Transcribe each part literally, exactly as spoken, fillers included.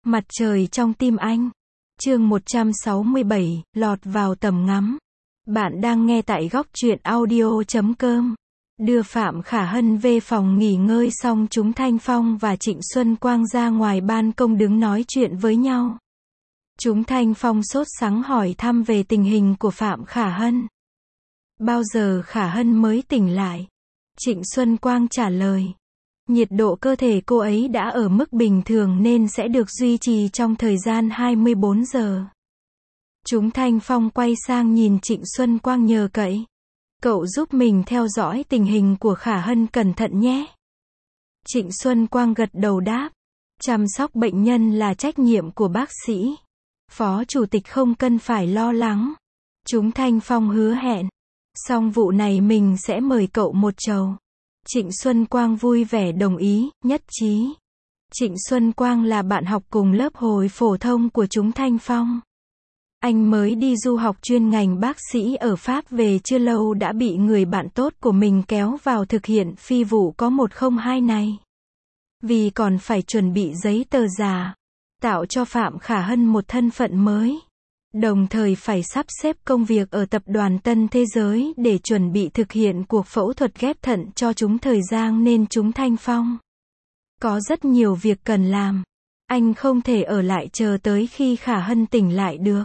Mặt trời trong tim anh. Chương một trăm sáu mươi bảy, lọt vào tầm ngắm. Bạn đang nghe tại góc truyện audio chấm com. Đưa Phạm Khả Hân về phòng nghỉ ngơi xong chúng Thanh Phong và Trịnh Xuân Quang ra ngoài ban công đứng nói chuyện với nhau. Chúng Thanh Phong sốt sắng hỏi thăm về tình hình của Phạm Khả Hân. Bao giờ Khả Hân mới tỉnh lại? Trịnh Xuân Quang trả lời. Nhiệt độ cơ thể cô ấy đã ở mức bình thường nên sẽ được duy trì trong thời gian hai mươi bốn giờ. Chúng Thanh Phong quay sang nhìn Trịnh Xuân Quang nhờ cậy. Cậu giúp mình theo dõi tình hình của Khả Hân cẩn thận nhé. Trịnh Xuân Quang gật đầu đáp. Chăm sóc bệnh nhân là trách nhiệm của bác sĩ. Phó chủ tịch không cần phải lo lắng. Chúng Thanh Phong hứa hẹn. Xong vụ này mình sẽ mời cậu một chầu. Trịnh Xuân Quang vui vẻ đồng ý, nhất trí. Trịnh Xuân Quang là bạn học cùng lớp hồi phổ thông của chúng Thanh Phong. Anh mới đi du học chuyên ngành bác sĩ ở Pháp về chưa lâu đã bị người bạn tốt của mình kéo vào thực hiện phi vụ có một không hai này. Vì còn phải chuẩn bị giấy tờ giả, tạo cho Phạm Khả Hân một thân phận mới. Đồng thời phải sắp xếp công việc ở tập đoàn Tân Thế Giới để chuẩn bị thực hiện cuộc phẫu thuật ghép thận cho chúng thời gian nên chúng Thanh Phong. Có rất nhiều việc cần làm. Anh không thể ở lại chờ tới khi Khả Hân tỉnh lại được.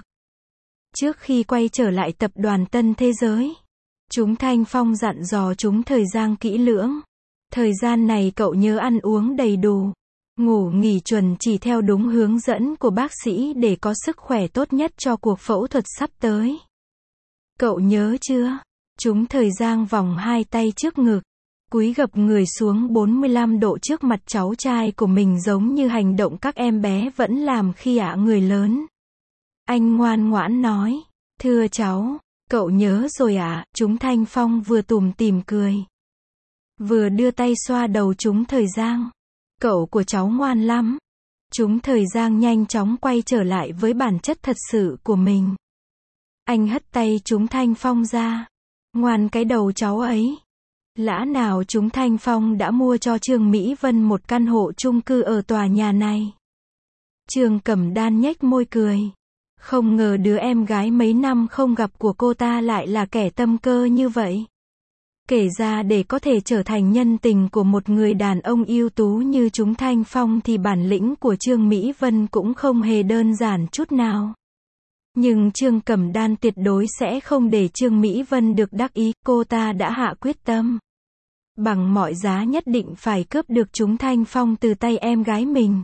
Trước khi quay trở lại tập đoàn Tân Thế Giới, chúng Thanh Phong dặn dò chúng thời gian kỹ lưỡng. Thời gian này cậu nhớ ăn uống đầy đủ. Ngủ nghỉ chuẩn chỉ theo đúng hướng dẫn của bác sĩ để có sức khỏe tốt nhất cho cuộc phẫu thuật sắp tới. Cậu nhớ chưa? Chúng thời gian vòng hai tay trước ngực, cúi gập người xuống bốn mươi lăm độ trước mặt cháu trai của mình giống như hành động các em bé vẫn làm khi ạ người lớn. Anh ngoan ngoãn nói, thưa cháu, cậu nhớ rồi ạ, à? Chúng Thanh Phong vừa tủm tỉm cười, vừa đưa tay xoa đầu chúng thời gian. Cậu của cháu ngoan lắm. Chúng thời gian nhanh chóng quay trở lại với bản chất thật sự của mình. Anh hất tay chúng Thanh Phong ra. Ngoan cái đầu cháu ấy. Lã nào chúng Thanh Phong đã mua cho Trương Mỹ Vân một căn hộ chung cư ở tòa nhà này. Trương Cẩm Đan nhếch môi cười. Không ngờ đứa em gái mấy năm không gặp của cô ta lại là kẻ tâm cơ như vậy. Kể ra để có thể trở thành nhân tình của một người đàn ông ưu tú như chúng Thanh Phong thì bản lĩnh của Trương Mỹ Vân cũng không hề đơn giản chút nào. Nhưng Trương Cẩm Đan tuyệt đối sẽ không để Trương Mỹ Vân được đắc ý, cô ta đã hạ quyết tâm. Bằng mọi giá nhất định phải cướp được chúng Thanh Phong từ tay em gái mình.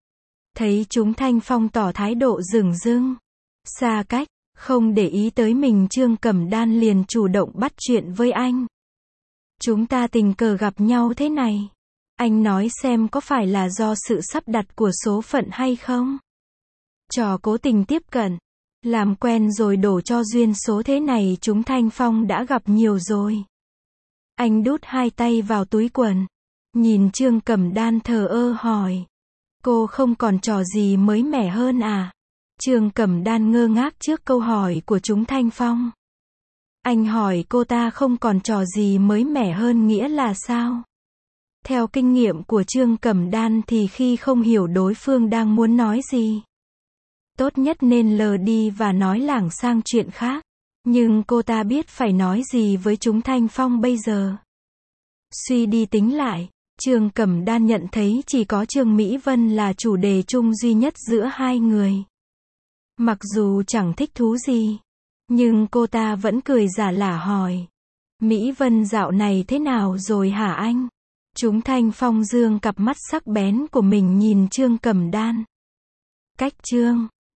Thấy chúng Thanh Phong tỏ thái độ dửng dưng, xa cách, không để ý tới mình, Trương Cẩm Đan liền chủ động bắt chuyện với anh. Chúng ta tình cờ gặp nhau thế này. Anh nói xem có phải là do sự sắp đặt của số phận hay không? Trò cố tình tiếp cận, làm quen rồi đổ cho duyên số thế này chúng Thanh Phong đã gặp nhiều rồi. Anh đút hai tay vào túi quần, nhìn Trương Cẩm Đan thờ ơ hỏi. Cô không còn trò gì mới mẻ hơn à? Trương Cẩm Đan ngơ ngác trước câu hỏi của chúng Thanh Phong. Anh hỏi cô ta không còn trò gì mới mẻ hơn nghĩa là sao? Theo kinh nghiệm của Trương Cẩm Đan thì khi không hiểu đối phương đang muốn nói gì, tốt nhất nên lờ đi và nói lảng sang chuyện khác. Nhưng cô ta biết phải nói gì với chúng Thanh Phong bây giờ. Suy đi tính lại, Trương Cẩm Đan nhận thấy chỉ có Trương Mỹ Vân là chủ đề chung duy nhất giữa hai người. Mặc dù chẳng thích thú gì, nhưng cô ta vẫn cười giả lả hỏi. Mỹ Vân dạo này thế nào rồi hả anh? Chúng Thanh Phong dương cặp mắt sắc bén của mình nhìn Trương Cẩm Đan. Cách Trương